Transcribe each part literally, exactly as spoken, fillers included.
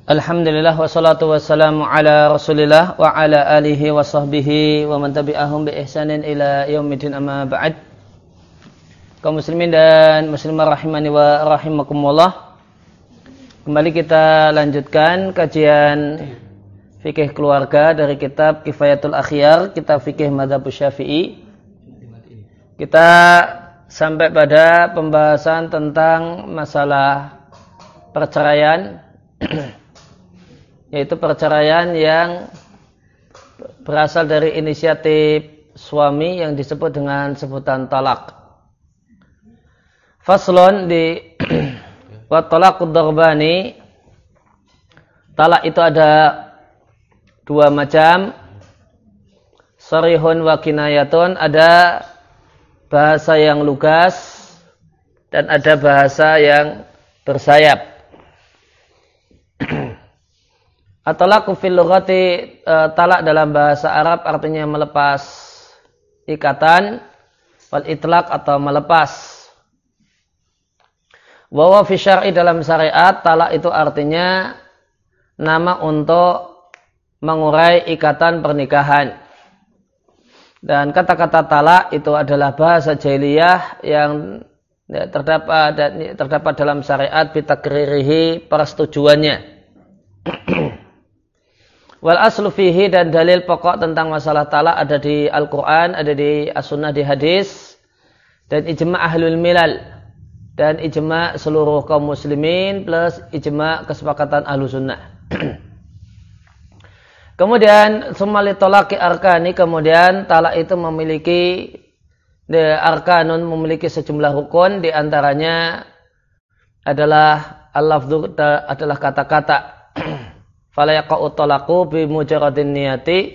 Alhamdulillah wassalatu wassalamu ala Rasulillah wa ala alihi wa sahbihi wa man tabi'ahum bi ihsanin ila yaumidin, amma ba'd. Kaum muslimin dan muslimah rahimani wa rahimakumullah. Kembali kita lanjutkan kajian fikih keluarga dari kitab Kifayatul Akhyar, kitab fikih Madzhab Syafi'i. Kita sampai pada pembahasan tentang masalah perceraian, yaitu perceraian yang berasal dari inisiatif suami yang disebut dengan sebutan talak. Faslon di wa talaqud darbani. Talak itu ada dua macam, sarihun wa kinayatun, ada bahasa yang lugas dan ada bahasa yang bersayap. At-talaqu fil lughati, talak dalam bahasa Arab artinya melepas ikatan, wal itlaq atau melepas. Wa wa fi syar'i, dalam syariat talak itu artinya nama untuk mengurai ikatan pernikahan. Dan kata-kata talak itu adalah bahasa jahiliyah yang terdapat terdapat dalam syariat bitakririhi, persetujuannya. Wal aslu fihi, dan dalil pokok tentang masalah talak ada di Al-Quran, ada di As-Sunnah, di hadis, dan ijma' ahlul milal, dan ijma' seluruh kaum muslimin plus ijma' kesepakatan ahlu sunnah. Kemudian sumali tolaki arkani, kemudian talak itu memiliki de arkanun, memiliki sejumlah rukun, di antaranya adalah al-lafdhu, adalah kata-kata. Fala yaqa'u talaqu bi mujarradin niyati,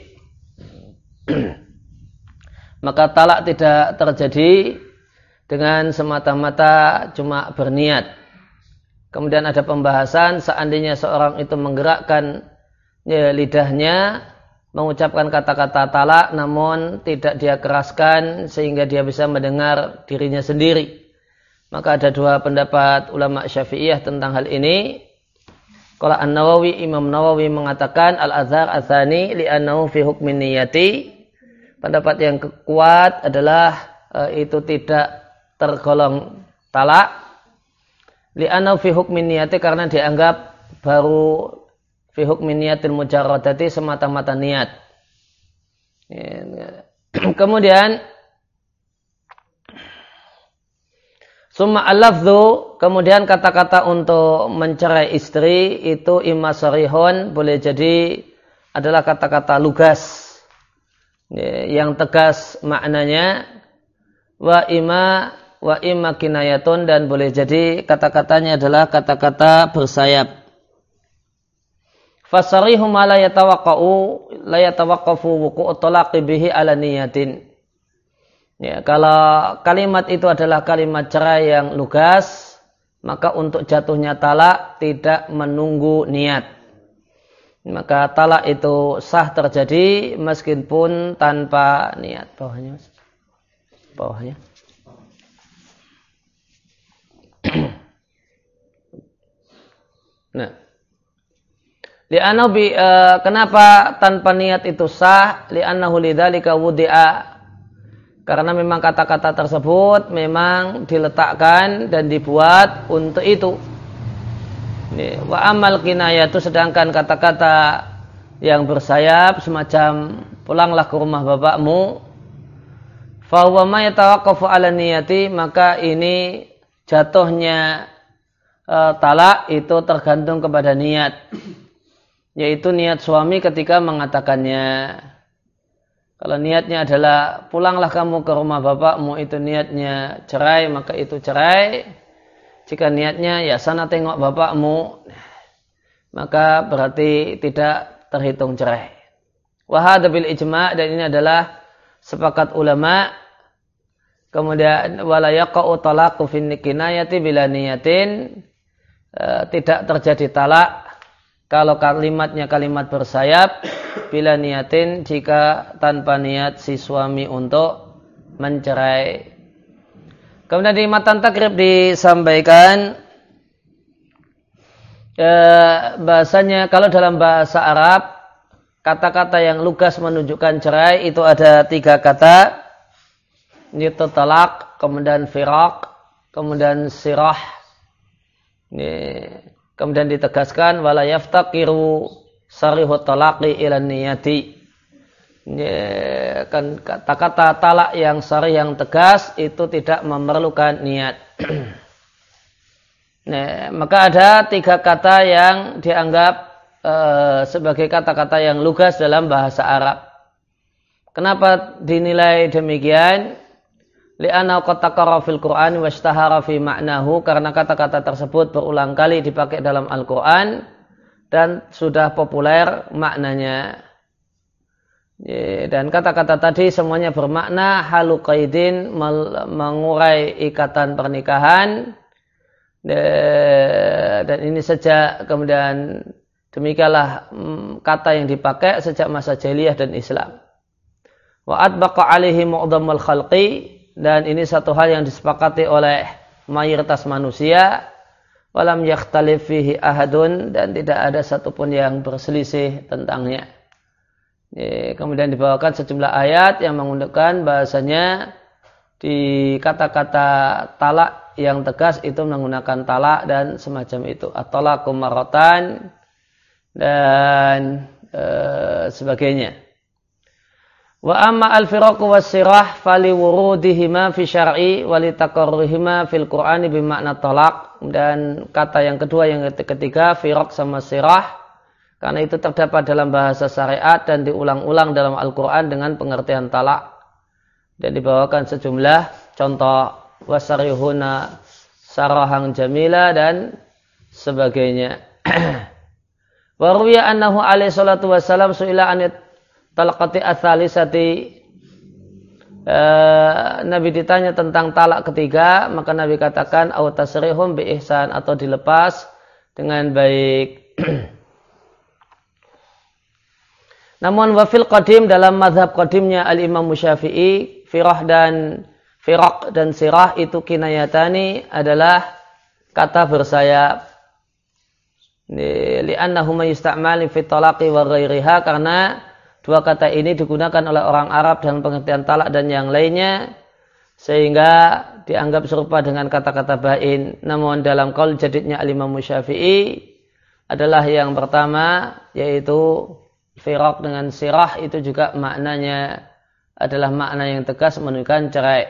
maka talak tidak terjadi dengan semata-mata cuma berniat. Kemudian ada pembahasan seandainya seorang itu menggerakkan ya, lidahnya mengucapkan kata-kata talak namun tidak dia keraskan sehingga dia bisa mendengar dirinya sendiri. Maka ada dua pendapat ulama Syafi'iyah tentang hal ini. Qala An-Nawawi, Imam Nawawi mengatakan al-azhar atsani li'annahu fi hukmin niyati. Pendapat yang kuat adalah e, itu tidak tergolong talak. Li'annahu fi hukmin niyati, karena dianggap baru fi hukmin niyatil mujarradati, semata-mata niat. Kemudian summa al-lafdhu, kemudian kata-kata untuk mencerai istri itu imma sarihun, boleh jadi adalah kata-kata lugas yang tegas maknanya, wa imma wa imma kinayatun, dan boleh jadi kata-katanya adalah kata-kata bersayap. Fasarihu ma la yatawaqqa'u la yatawaqqafu wuqu'ut talaqi bihi ala niyatin. Ya, kalau kalimat itu adalah kalimat cerai yang lugas, maka untuk jatuhnya talak tidak menunggu niat. Maka talak itu sah terjadi meskipun tanpa niat. Bawahnya, Mas. Bawahnya. Nah, li'annahu bi uh, kenapa tanpa niat itu sah? Li'annahu lidzalika wudi'a, karena memang kata-kata tersebut memang diletakkan dan dibuat untuk itu. Wa amal kinayatu, sedangkan kata-kata yang bersayap semacam pulanglah ke rumah bapakmu, fa huwa ma yatawaqqafu ala niyati, maka ini jatuhnya e, talak itu tergantung kepada niat, yaitu niat suami ketika mengatakannya. Kalau niatnya adalah pulanglah kamu ke rumah bapakmu, itu niatnya cerai, maka itu cerai. Jika niatnya ya sana tengok bapakmu, maka berarti tidak terhitung cerai. Wa hadza bil ijma', dan ini adalah sepakat ulama. Kemudian wala yaqa'u talaqu fin kinayati bila niyatin, e, tidak terjadi talak kalau kalimatnya kalimat bersayap, bila niatin, jika tanpa niat si suami untuk mencerai. Kemudian di matan takrib disampaikan eh, bahasanya kalau dalam bahasa Arab kata-kata yang lugas menunjukkan cerai itu ada tiga kata, yaitu talak, kemudian firaq, kemudian sirah. Ini, kemudian ditegaskan wala yaftaqiru sarihu talaqi ila niyati. Ya, kan kata-kata talak yang sharih yang tegas itu tidak memerlukan niat. Nah, maka ada tiga kata yang dianggap uh, sebagai kata-kata yang lugas dalam bahasa Arab. Kenapa dinilai demikian? Li'annahu qad taqarrara fil Qur'an wa ishtahara fi ma'nahu, karena kata-kata tersebut berulang kali dipakai dalam Al-Qur'an dan sudah populer maknanya. Dan kata-kata tadi semuanya bermakna halu qaidin, mengurai ikatan pernikahan. Dan ini sejak kemudian demikianlah kata yang dipakai sejak masa jahiliyah dan Islam. Wa atbaqa alaihi mu'dhamul khalqi, dan ini satu hal yang disepakati oleh mayoritas manusia. Walam yakhtalif fihi ahadun, dan tidak ada satupun yang berselisih tentangnya. Kemudian dibawakan sejumlah ayat yang menunjukkan bahasanya di kata-kata talak yang tegas itu menggunakan talak dan semacam itu, at-talaqu marratan dan e, sebagainya. Wa amma al-firaqu was-sirah fali wurudihima fi syar'i wa li taqarruhima fil Qur'ani bi makna talaq, dan kata yang kedua yang ketiga firaq sama sirah karena itu terdapat dalam bahasa syariat dan diulang-ulang dalam Al-Quran dengan pengertian talak. Dan dibawakan sejumlah contoh wasarihuna sarahang jamila dan sebagainya. Wa ruwiya annahu alaihi salatu wassalam su'ila an talaqati ats-tsalisati. Nabi ditanya tentang talak ketiga, maka Nabi katakan au tasrihum bi ihsan, atau dilepas dengan baik. Namun wafil qadim, dalam mazhab qadimnya al-Imam Syafi'i, firah dan firaq dan sirah itu kinayatani, adalah kata bersayap. Li'annahuma yusta'mali fi talaqi wa ghairiha, karena dua kata ini digunakan oleh orang Arab dalam pengertian talak dan yang lainnya, sehingga dianggap serupa dengan kata-kata bain. Namun dalam qaul jadidnya al-Imam Syafi'i adalah yang pertama, yaitu firaq dengan sirah itu juga maknanya adalah makna yang tegas menunjukkan cerai.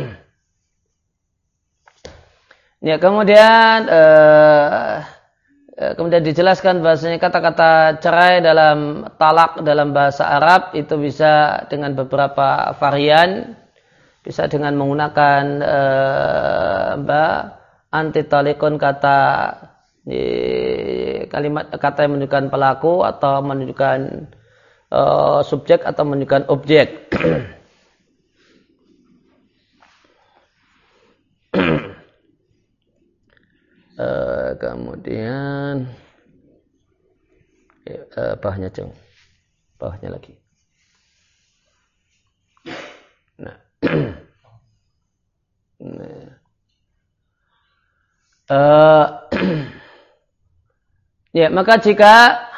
Ya, kemudian eh, kemudian dijelaskan bahasanya kata-kata cerai dalam talak dalam bahasa Arab itu bisa dengan beberapa varian, bisa dengan menggunakan eh, anti talikun, kata kalimat kata yang menunjukkan pelaku atau menunjukkan uh, subjek atau menunjukkan objek. uh, kemudian uh, bawahnya jauh, bawahnya lagi. Nah, nah. Uh, Ya, maka jika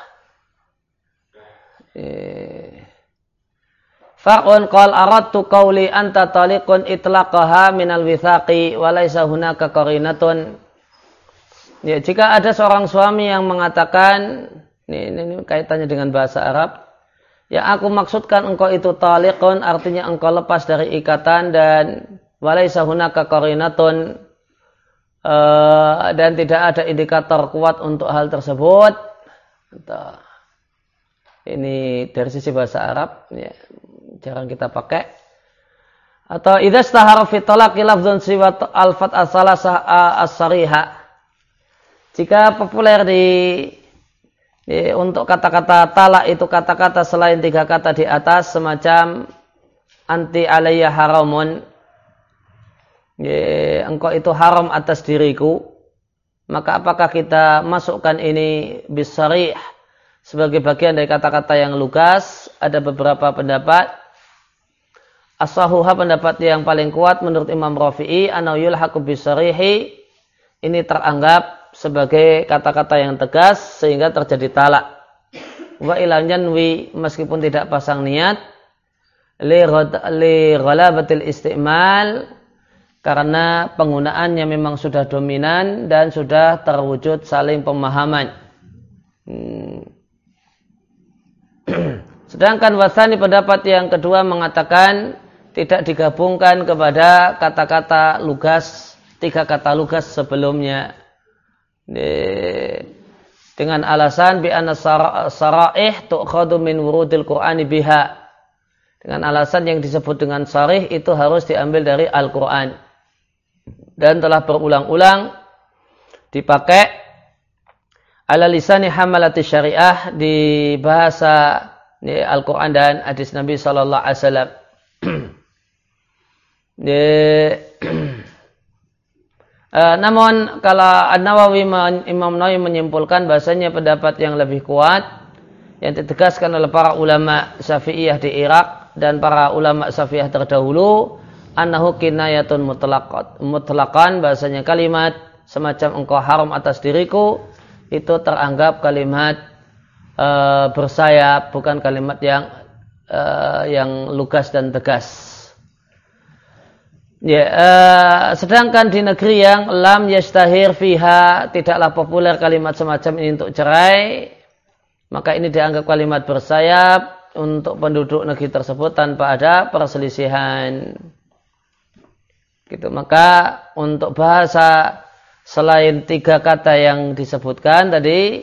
eh, fa'un qal aradtu qawli anta taliqun itlaqaha minal withaqi wa laysa hunaka qarinatun. Ya, jika ada seorang suami yang mengatakan, ini, ini, ini kaitannya dengan bahasa Arab, ya aku maksudkan engkau itu taliqun, artinya engkau lepas dari ikatan, dan wa laysa hunaka qarinatun, Uh, dan tidak ada indikator kuat untuk hal tersebut. Ini dari sisi bahasa Arab, ya, jarang kita pakai. Atau idza istahara fi talaqi lafdzun siwa al-fat as-salasah as-sariha. Jika populer di, di untuk kata-kata talak itu kata-kata selain tiga kata di atas, semacam anti alayya haramun, ya, engkau itu haram atas diriku, maka apakah kita masukkan ini bisarih sebagai bagian dari kata-kata yang lugas? Ada beberapa pendapat. As-sahuha, pendapat yang paling kuat menurut Imam Rafi'i, anau yulhaqu bisarihi, ini teranggap sebagai kata-kata yang tegas sehingga terjadi talak. Wa ilam yanwi, meskipun tidak pasang niat, li ghalabatil istimal, karena penggunaannya memang sudah dominan dan sudah terwujud saling pemahaman. Hmm. Sedangkan wasani pendapat yang kedua mengatakan tidak digabungkan kepada kata-kata lugas, tiga kata lugas sebelumnya. Dengan alasan bi anna saraih tu'khadhu min wurudil Qur'ani biha. Dengan alasan yang disebut dengan sarih itu harus diambil dari Al-Qur'an. Dan telah berulang-ulang dipakai ala lisani hamalati syariah di bahasa di Al-Qur'an dan hadis Nabi sallallahu alaihi wasallam. Uh, namun kalau An-Nawawi, Imam Nawawi menyimpulkan bahasanya pendapat yang lebih kuat yang ditegaskan oleh para ulama Syafi'iyah di Irak dan para ulama Syafi'iyah terdahulu, annahu kinayatun mutlaqat, mutlaqan, bahasanya kalimat semacam engkau haram atas diriku itu teranggap kalimat uh, bersayap, bukan kalimat yang uh, yang lugas dan tegas. Ya, uh, sedangkan di negeri yang lam yastahir fiha, tidaklah populer kalimat semacam ini untuk cerai, maka ini dianggap kalimat bersayap untuk penduduk negeri tersebut tanpa ada perselisihan. Gitu. Maka untuk bahasa selain tiga kata yang disebutkan tadi,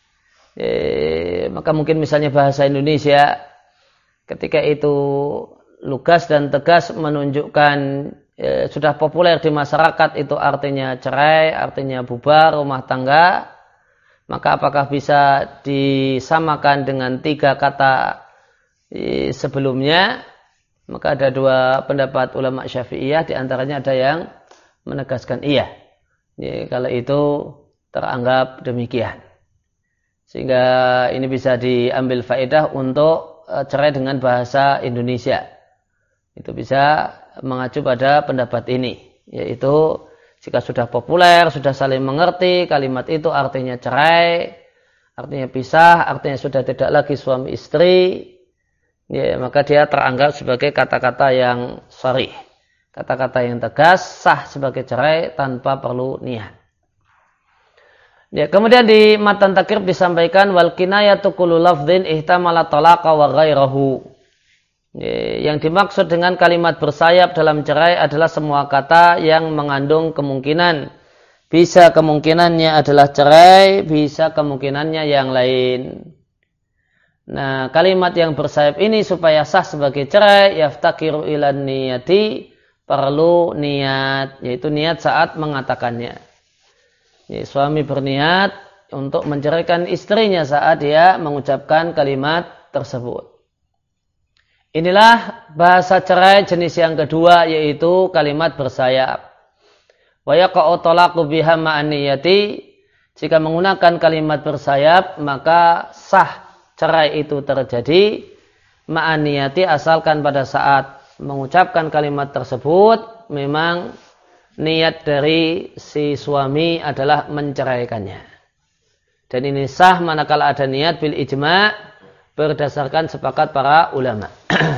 eh, maka mungkin misalnya bahasa Indonesia, ketika itu lugas dan tegas menunjukkan ya, sudah populer di masyarakat, itu artinya cerai, artinya bubar rumah tangga, maka apakah bisa disamakan dengan tiga kata sebelumnya? Maka ada dua pendapat ulama Syafi'iyah, di antaranya ada yang menegaskan iya. Ya, kalau itu teranggap demikian. Sehingga ini bisa diambil faedah untuk cerai dengan bahasa Indonesia. Itu bisa mengacu pada pendapat ini, yaitu jika sudah populer, sudah saling mengerti, kalimat itu artinya cerai, artinya pisah, artinya sudah tidak lagi suami istri, ya, maka dia teranggap sebagai kata-kata yang sharih, kata-kata yang tegas, sah sebagai cerai tanpa perlu niat. Ya, kemudian di matan takrib disampaikan wal kinayatu kullu lafdhin ihtamala talaqa wa ghairahu. Yang dimaksud dengan kalimat bersayap dalam cerai adalah semua kata yang mengandung kemungkinan. Bisa kemungkinannya adalah cerai, bisa kemungkinannya yang lain. Nah, kalimat yang bersayap ini supaya sah sebagai cerai, yaftakiru ilan niyati, perlu niat, yaitu niat saat mengatakannya. Jadi, suami berniat untuk menceraikan istrinya saat dia mengucapkan kalimat tersebut. Inilah bahasa cerai jenis yang kedua, yaitu kalimat bersayap. Wa yaqa'u talaqu biha ma'an niyati, jika menggunakan kalimat bersayap maka sah cerai itu terjadi ma'an niyati, asalkan pada saat mengucapkan kalimat tersebut memang niat dari si suami adalah menceraikannya. Dan ini sah manakala ada niat bil ijma', berdasarkan sepakat para ulama.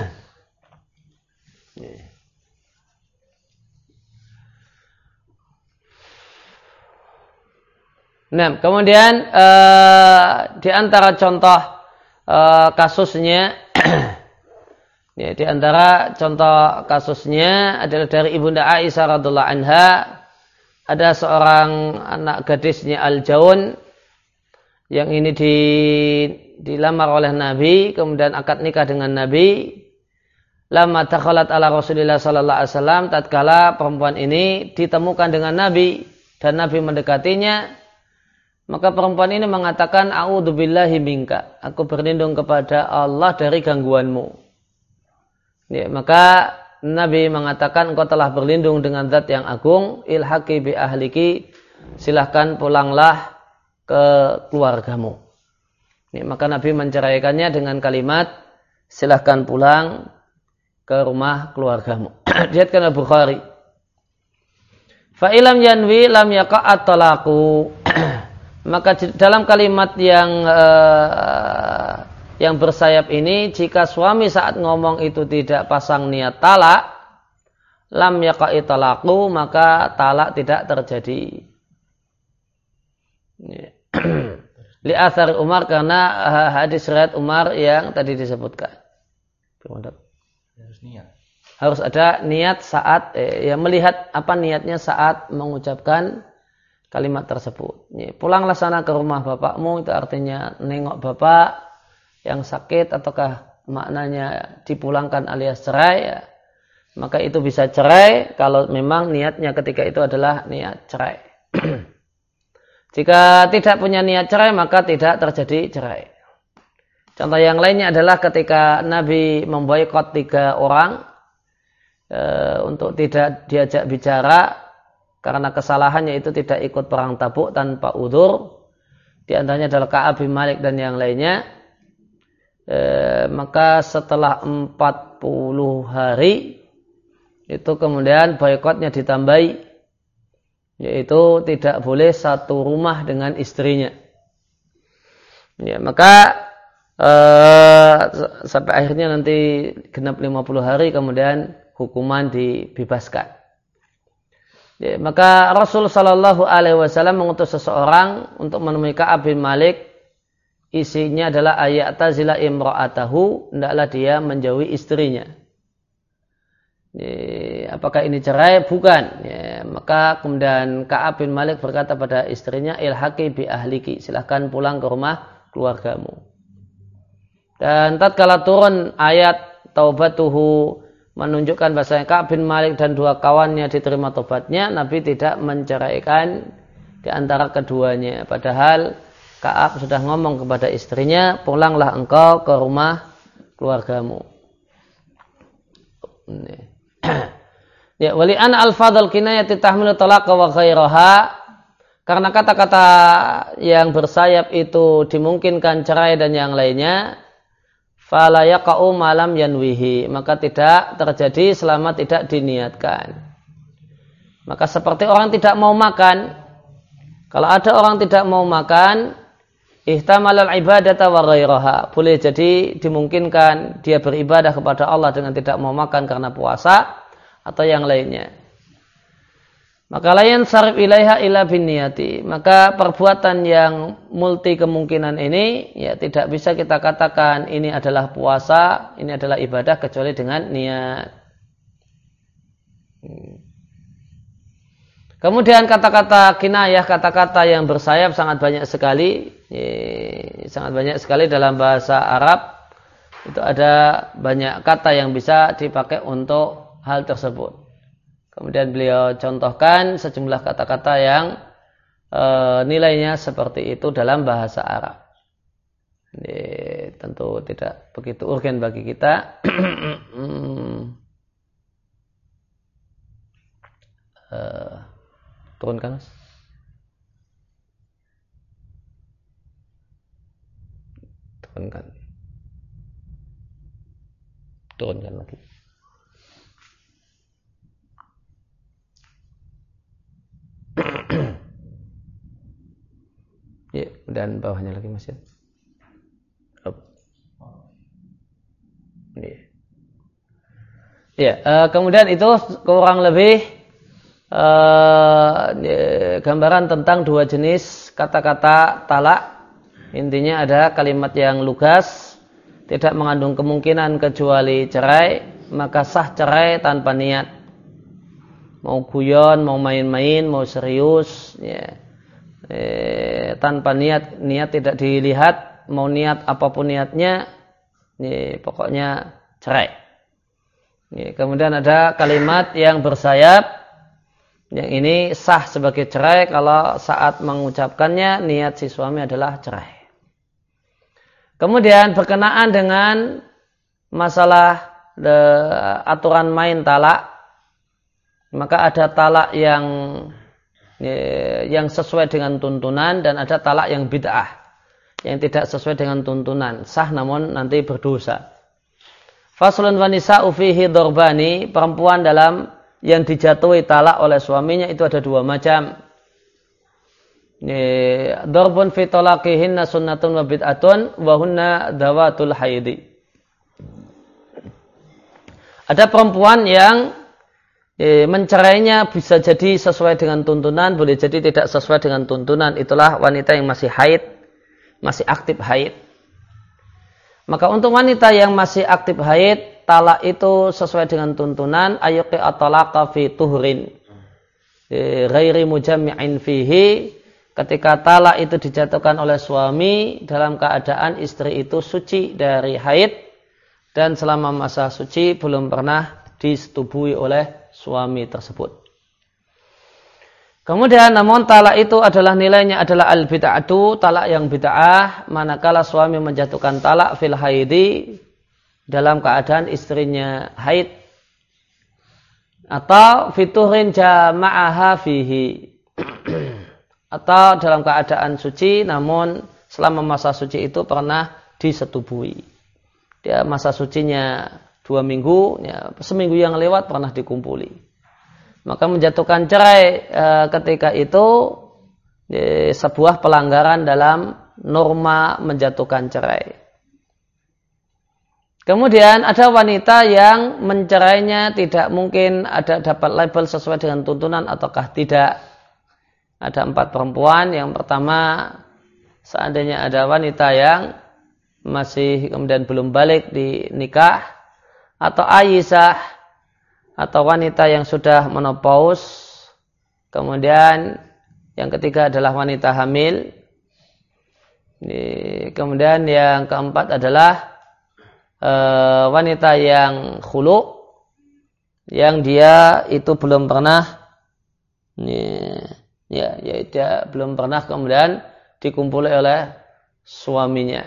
Nah, kemudian uh, di antara contoh uh, kasusnya, ya, di antara contoh kasusnya adalah dari Ibunda Aisyah radhiallahu anha, ada seorang anak gadisnya Al-Jaun yang ini di dilamar oleh Nabi, kemudian akad nikah dengan Nabi. Lama takhalat ala Rasulillah sallallahu alaihi wasallam, tatkala perempuan ini ditemukan dengan Nabi dan Nabi mendekatinya, maka perempuan ini mengatakan a'udzubillahi minka, aku berlindung kepada Allah dari gangguanmu. Ya, maka Nabi mengatakan engkau telah berlindung dengan zat yang agung, ilhaqi bi ahliki, silahkan pulanglah ke keluargamu. Ya, maka Nabi menceraikannya dengan kalimat silahkan pulang ke rumah keluargamu. Diriwayatkan Al-Bukhari. Fa ilam yanwi lam yaqa'at talaqu. maka dalam kalimat yang uh, yang bersayap ini, jika suami saat ngomong itu tidak pasang niat talak, lam yaqa'i talaqu, maka talak tidak terjadi. Li athar Umar, karena hadis riwayat Umar yang tadi disebutkan. Harus niat. Harus ada niat saat eh, ya melihat apa niatnya saat mengucapkan kalimat tersebut. Ya, pulanglah sana ke rumah bapakmu, itu artinya nengok bapak yang sakit, ataukah maknanya dipulangkan alias cerai, ya. Maka itu bisa cerai kalau memang niatnya ketika itu adalah niat cerai. Jika tidak punya niat cerai, maka tidak terjadi cerai. Contoh yang lainnya adalah ketika Nabi memboikot tiga orang e, untuk tidak diajak bicara karena kesalahannya itu tidak ikut perang Tabuk tanpa udzur. Di antaranya adalah Ka'ab bin Malik dan yang lainnya. E, maka setelah empat puluh hari itu kemudian boikotnya ditambahi, yaitu tidak boleh satu rumah dengan istrinya. Ya, maka eh, sampai akhirnya nanti genap lima puluh hari kemudian hukuman dibebaskan. Ya, maka Rasul Shallallahu Alaihi Wasallam mengutus seseorang untuk menemui Ka'ab bin Malik. Isinya adalah ayat tazila imra'atahu, hendaklah dia menjauhi istrinya. Ya, apakah ini cerai? Bukan. Ya, maka kemudian Ka'ab bin Malik berkata pada istrinya, ilhaqi bi ahliki, silahkan pulang ke rumah keluargamu. Dan tatkala turun ayat taubatuhu menunjukkan bahasanya Ka'ab bin Malik dan dua kawannya diterima tobatnya, Nabi tidak menceraikan di antara keduanya. Padahal Ka'ab sudah ngomong kepada istrinya, pulanglah engkau ke rumah keluargamu. Ini. Ya, wali an al-fadl kinayati tahmilu talaqa wa ghairaha, karena kata-kata yang bersayap itu dimungkinkan cerai dan yang lainnya, fala yaqa'u malam yanwihi, maka tidak terjadi selama tidak diniatkan. Maka seperti orang tidak mau makan, kalau ada orang tidak mau makan, ihtamalal ibadata wa ghairaha, boleh jadi dimungkinkan dia beribadah kepada Allah dengan tidak mau makan karena puasa atau yang lainnya. Maka layan sarif ilaiha ila bin niyati, maka perbuatan yang multi kemungkinan ini ya tidak bisa kita katakan ini adalah puasa, ini adalah ibadah kecuali dengan niat. Kemudian kata-kata kinayah, kata-kata yang bersayap sangat banyak sekali, ya, sangat banyak sekali dalam bahasa Arab. Itu ada banyak kata yang bisa dipakai untuk hal tersebut. Kemudian beliau contohkan sejumlah kata-kata yang e, nilainya seperti itu dalam bahasa Arab. Ini tentu tidak begitu urgen bagi kita. e, turunkan, Mas. Turunkan. Turunkan lagi. Ya, dan bawahnya lagi, Mas, ya. Up. Ya. Ya, uh, kemudian itu kurang lebih uh, ya, gambaran tentang dua jenis kata-kata talak. Intinya ada kalimat yang lugas, tidak mengandung kemungkinan kecuali cerai, maka sah cerai tanpa niat. Mau guyon, mau main-main, mau serius, ya. Eh, tanpa niat, niat tidak dilihat, mau niat apapun niatnya, ya, pokoknya cerai. Ya, kemudian ada kalimat yang bersayap, yang ini sah sebagai cerai kalau saat mengucapkannya niat si suami adalah cerai. Kemudian berkenaan dengan masalah de, aturan main talak, maka ada talak yang yang sesuai dengan tuntunan dan ada talak yang bid'ah yang tidak sesuai dengan tuntunan, sah namun nanti berdosa. Faslun wa nisa'u fihi dorbani, perempuan dalam yang dijatuhi talak oleh suaminya itu ada dua macam. Darbun fi talaqihinna sunnatun wa bid'atun wa hunna dawatul haidi. Ada perempuan yang eh, mencerainya bisa jadi sesuai dengan tuntunan, boleh jadi tidak sesuai dengan tuntunan. Itulah wanita yang masih haid, masih aktif haid. Maka untuk wanita yang masih aktif haid, talak itu sesuai dengan tuntunan, ayuqi at-talaqa fi tuhrin ghairi mujammi'in fihi. Ketika talak itu dijatuhkan oleh suami dalam keadaan istri itu suci dari haid dan selama masa suci belum pernah disetubui oleh suami tersebut. Kemudian namun talak itu adalah nilainya adalah al-bid'atu, talak yang bid'ah, manakala suami menjatuhkan talak fil haidi dalam keadaan istrinya haid atau fiturin jama'aha fihi atau dalam keadaan suci namun selama masa suci itu pernah disetubui. Dia masa sucinya dua minggu, ya, seminggu yang lewat pernah dikumpuli. Maka menjatuhkan cerai e, ketika itu e, sebuah pelanggaran dalam norma menjatuhkan cerai. Kemudian ada wanita yang mencerainya tidak mungkin ada dapat label sesuai dengan tuntunan ataukah tidak. Ada empat perempuan. Yang pertama, seandainya ada wanita yang masih kemudian belum balik di nikah, atau Aisyah, atau wanita yang sudah menopause. Kemudian yang ketiga adalah wanita hamil. Kemudian yang keempat adalah e, wanita yang khulu, yang dia itu belum pernah ya, ya dia belum pernah kemudian dikumpuli oleh suaminya.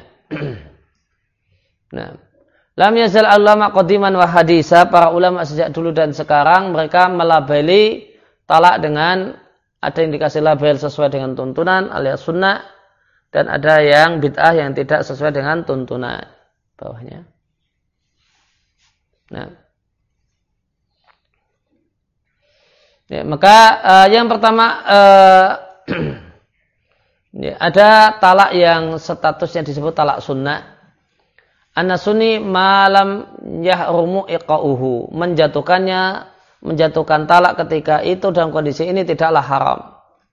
Nah, lam yazal ulama qadiman wa hadisa, para ulama sejak dulu dan sekarang mereka melabeli talak dengan ada yang dikasih label sesuai dengan tuntunan alias sunnah dan ada yang bid'ah yang tidak sesuai dengan tuntunan. Bawahnya. Nah. Ya, maka uh, yang pertama uh, ya, ada talak yang statusnya disebut talak sunnah. An-sunni malam yahrumu iqa'uhu, menjatuhkannya, menjatuhkan talak ketika itu dalam kondisi ini tidaklah haram.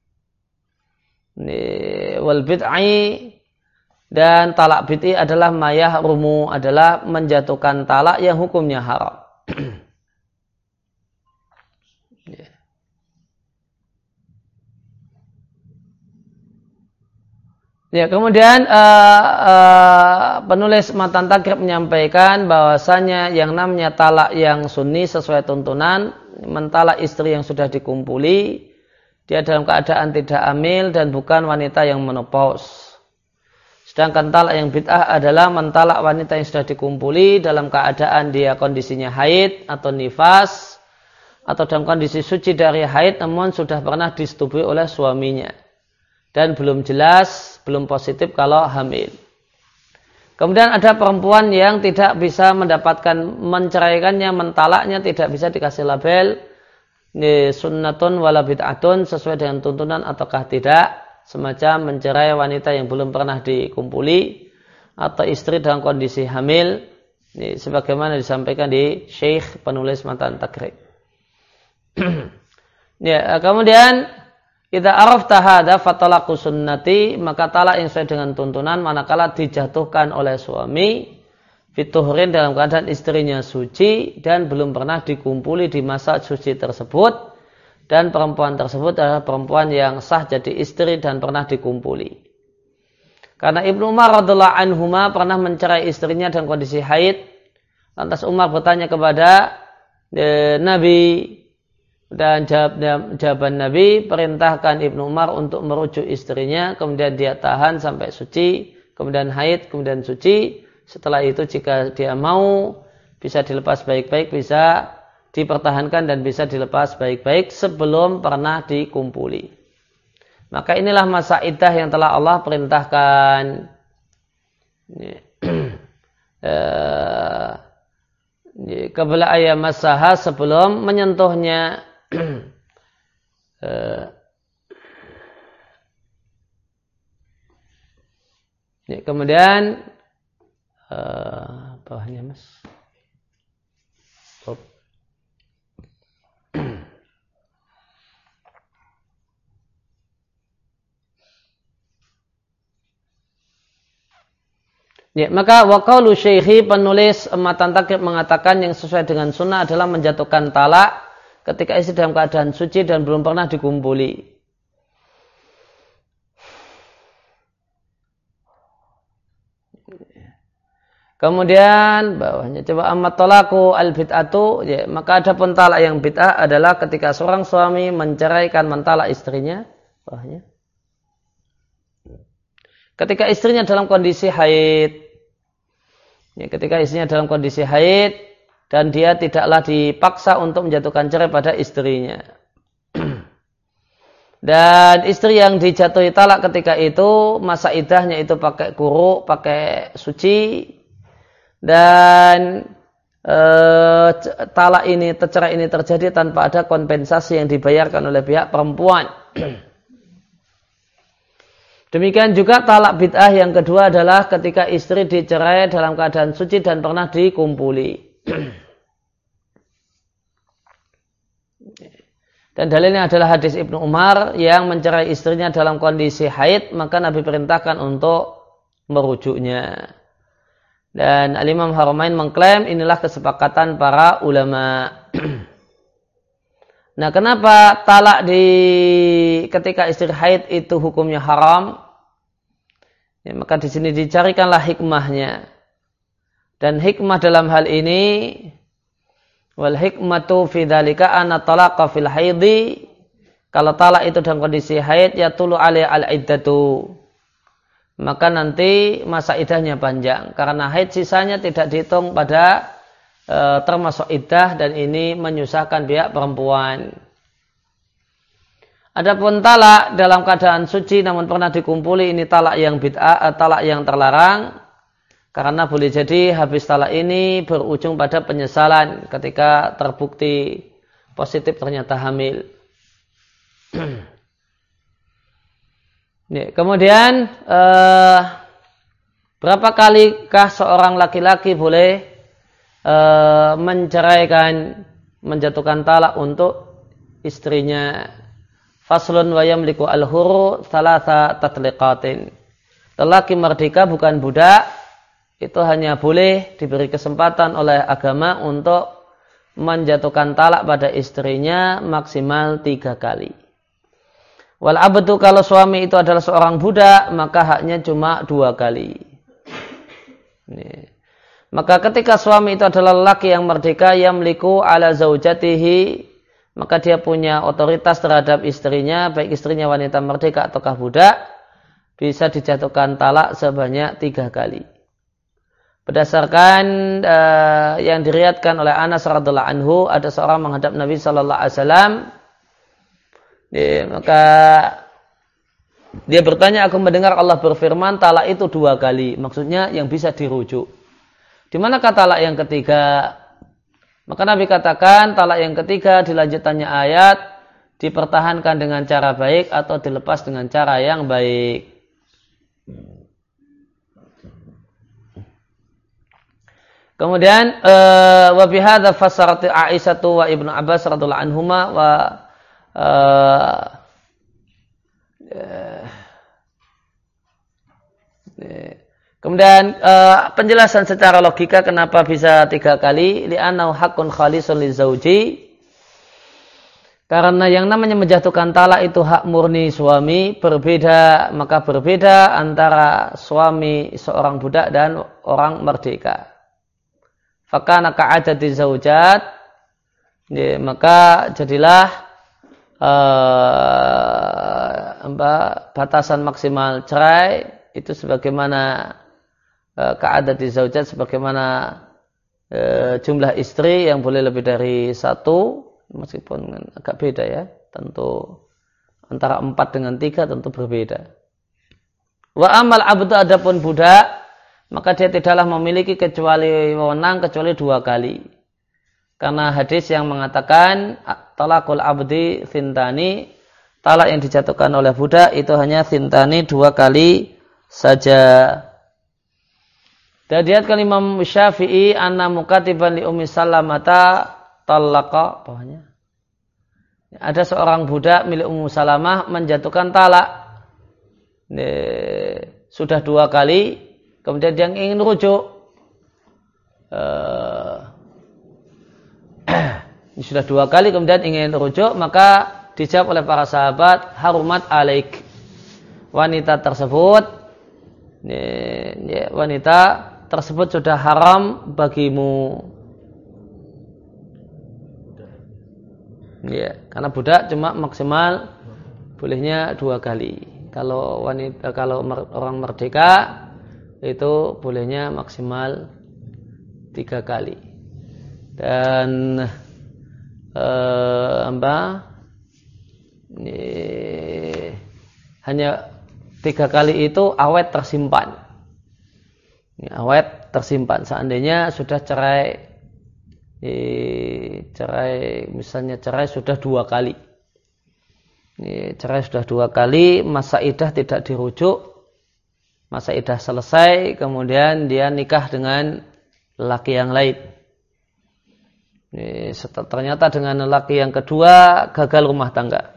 Wal bid'i, dan talak bid'i adalah ma yahrumu, adalah menjatuhkan talak yang hukumnya haram. Ya, kemudian uh, uh, penulis Matan Takrib menyampaikan bahwasanya yang namanya talak yang sunni sesuai tuntunan, mentalak istri yang sudah dikumpuli, dia dalam keadaan tidak hamil dan bukan wanita yang menopause. Sedangkan talak yang bid'ah adalah mentalak wanita yang sudah dikumpuli dalam keadaan dia kondisinya haid atau nifas atau dalam kondisi suci dari haid namun sudah pernah disetubui oleh suaminya dan belum jelas, belum positif kalau hamil. Kemudian ada perempuan yang tidak bisa mendapatkan menceraikannya, mentalaknya, tidak bisa dikasih label sunnatun wala bid'atun sesuai dengan tuntunan ataukah tidak, semacam mencerai wanita yang belum pernah dikumpuli atau istri dalam kondisi hamil, ini sebagaimana disampaikan di Syekh penulis Matan Takrib. Ya, kemudian idza arafta hadza fatalaqu sunnati, maka talak yang sesuai dengan tuntunan manakala dijatuhkan oleh suami fituhrin dalam keadaan istrinya suci dan belum pernah dikumpuli di masa suci tersebut, dan perempuan tersebut adalah perempuan yang sah jadi istri dan pernah dikumpuli. Karena Ibnu Umar radhiyallahu anhuma pernah mencerai istrinya dalam kondisi haid. Lantas Umar bertanya kepada e, Nabi, dan jawab, jawaban Nabi, perintahkan Ibnu Umar untuk merujuk istrinya, kemudian dia tahan sampai suci, kemudian haid, kemudian suci. Setelah itu jika dia mau, bisa dilepas baik-baik, bisa dipertahankan dan bisa dilepas baik-baik sebelum pernah dikumpuli. Maka inilah masa iddah yang telah Allah perintahkan. Qabla ayam masaha, sebelum menyentuhnya. kemudian uh, bawahnya Mas. Oh. Ya, maka waqaulu syekhi penulis Matan Takrib mengatakan yang sesuai dengan sunnah adalah menjatuhkan talak ketika istri dalam keadaan suci dan belum pernah dikumpuli. Kemudian bawahnya coba amat talaku al bid'atu, ya, maka ada pun talak yang bid'ah adalah ketika seorang suami menceraikan mentalak istrinya. Bawahnya. Ketika istrinya dalam kondisi haid. Ya, ketika istrinya dalam kondisi haid dan dia tidaklah dipaksa untuk menjatuhkan cerai pada istrinya. Dan istri yang dijatuhi talak ketika itu masa iddahnya itu pakai kuruk, pakai suci, dan e, talak ini, cerai ini terjadi tanpa ada kompensasi yang dibayarkan oleh pihak perempuan. Demikian juga talak bid'ah yang kedua adalah ketika istri dicerai dalam keadaan suci dan pernah dikumpuli. Dan dalilnya adalah hadis Ibnu Umar yang mencerai istrinya dalam kondisi haid, maka Nabi perintahkan untuk merujuknya. Dan Al-Imam Haramain mengklaim inilah kesepakatan para ulama. Nah, kenapa talak di ketika istri haid itu hukumnya haram? Ya, maka di sini dicarikanlah hikmahnya. Dan hikmah dalam hal ini, wal hikmatu fi dzalika anna talaqa fil haidhi, kalau talak itu dalam kondisi haid ya tulu alai al iddatu, maka nanti masa iddahnya panjang karena haid sisanya tidak dihitung pada E, termasuk iddah, dan ini menyusahkan pihak perempuan. Adapun talak dalam keadaan suci namun pernah dikumpuli, ini talak yang bid'ah, talak yang terlarang, karena boleh jadi habis talak ini berujung pada penyesalan ketika terbukti positif ternyata hamil. Kemudian e, berapa kalikah seorang laki-laki boleh menceraikan, menjatuhkan talak untuk istrinya? Faslun wa yamliku al-huru thalatha tatliqatin. Lelaki merdeka bukan budak, itu hanya boleh diberi kesempatan oleh agama untuk menjatuhkan talak pada istrinya maksimal tiga kali. Wal abdu, kalau suami itu adalah seorang budak, maka haknya cuma dua kali. Ini. Maka ketika suami itu adalah lelaki yang merdeka, yamliku ala zaujatihi, maka dia punya otoritas terhadap istrinya, baik istrinya wanita merdeka ataukah budak, bisa dijatuhkan talak sebanyak tiga kali. Berdasarkan uh, yang diriwayatkan oleh Anas radhiallahu anhu, ada seorang menghadap Nabi sallallahu alaihi wasallam, maka dia bertanya, aku mendengar Allah berfirman talak itu dua kali, maksudnya yang bisa dirujuk. Di mana kata talak yang ketiga? Maka Nabi katakan talak yang ketiga dilanjutannya ayat dipertahankan dengan cara baik atau dilepas dengan cara yang baik. Kemudian wa bihadza fasarat Aisyah wa Ibnu Abbas radhiyallahu anhuma wa uh, uh, Kemudian uh, penjelasan secara logika kenapa bisa tiga kali, li'annahu haqqun khalisun lizauji, karena yang namanya menjatuhkan talak itu hak murni suami, berbeda, maka berbeda antara suami seorang budak dan orang merdeka. Fakana ka'adati zaujat, ya, maka jadilah uh, batasan maksimal cerai itu sebagaimana ka'adati zaujat, sebagaimana e, jumlah istri yang boleh lebih dari satu, meskipun agak beda ya, tentu antara empat dengan tiga tentu berbeda. Wa amal abdu, adapun budak, maka dia tidaklah memiliki kecuali wewenang kecuali dua kali, karena hadis yang mengatakan talakul abdi thintani, talak yang dijatuhkan oleh budak itu hanya thintani, dua kali saja. Dan diriwayatkan Imam Syafi'i anna mukatiban li Ummi Salamata talaqa bawahnya. Ada seorang budak milik Ummu Salamah menjatuhkan talak. Ini, sudah dua kali, kemudian dia ingin rujuk. Uh, ini sudah dua kali, kemudian ingin rujuk, maka dijawab oleh para sahabat, harumat alaik. Wanita tersebut, ini, ini, wanita tersebut sudah haram bagimu. Ya, karena budak cuma maksimal bolehnya dua kali. Kalau wanita, kalau orang merdeka itu bolehnya maksimal tiga kali. Dan eh, apa? Ini, hanya tiga kali itu awet tersimpan. Ini awet tersimpan. Seandainya sudah cerai. Ini cerai, misalnya cerai sudah dua kali. Ini cerai sudah dua kali, masa iddah tidak dirujuk, masa iddah selesai, kemudian dia nikah dengan lelaki yang lain. Ini ternyata dengan lelaki yang kedua gagal rumah tangga.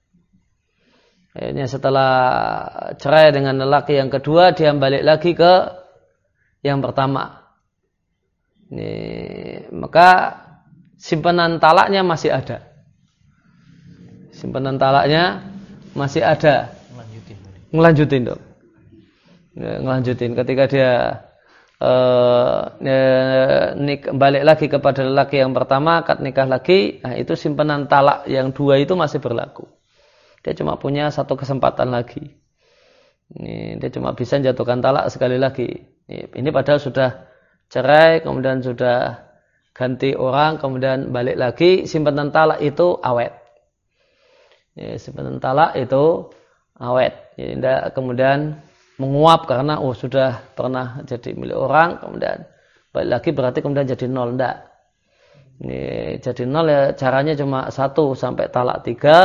Ini setelah cerai dengan lelaki yang kedua, dia balik lagi ke yang pertama. Ini, maka simpanan talaknya masih ada. Simpanan talaknya masih ada. Ngelanjutin. Ngelanjutin dong. Ngelanjutin. Ketika dia uh, nik, balik lagi kepada lelaki yang pertama, akad nikah lagi, nah itu simpanan talak yang dua itu masih berlaku. Dia cuma punya satu kesempatan lagi. Ini, dia cuma bisa jatuhkan talak sekali lagi. Ini, ini padahal sudah cerai, kemudian sudah ganti orang, kemudian balik lagi, simpanan talak itu awet. Ya, simpanan talak itu awet. Ya, tidak kemudian menguap karena oh sudah pernah jadi milik orang, kemudian balik lagi berarti kemudian jadi nol. Tidak. Ini jadi nol ya caranya cuma satu sampai talak tiga.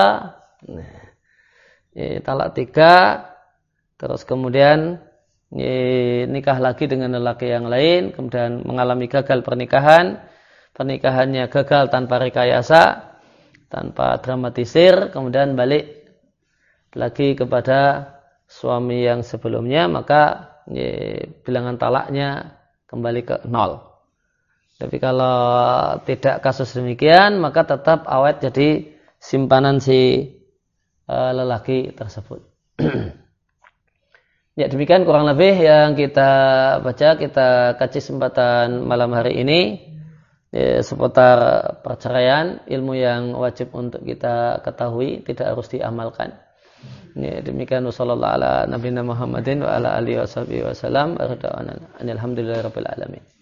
Ya, talak tiga, terus kemudian nikah lagi dengan lelaki yang lain, kemudian mengalami gagal pernikahan, pernikahannya gagal tanpa rekayasa, tanpa dramatisir, kemudian balik lagi kepada suami yang sebelumnya, maka ya, bilangan talaknya kembali ke nol. Tapi kalau tidak kasus demikian, maka tetap awet jadi simpanan si uh, lelaki tersebut. Ya, demikian kurang lebih yang kita baca, kita kaji kesempatan malam hari ini ya, seputar perceraian, ilmu yang wajib untuk kita ketahui, tidak harus diamalkan. Ya, demikian wasallallahu ala nabiyina Muhammadin wa ala alihi wasallam. Alhamdulillahirabbil alamin.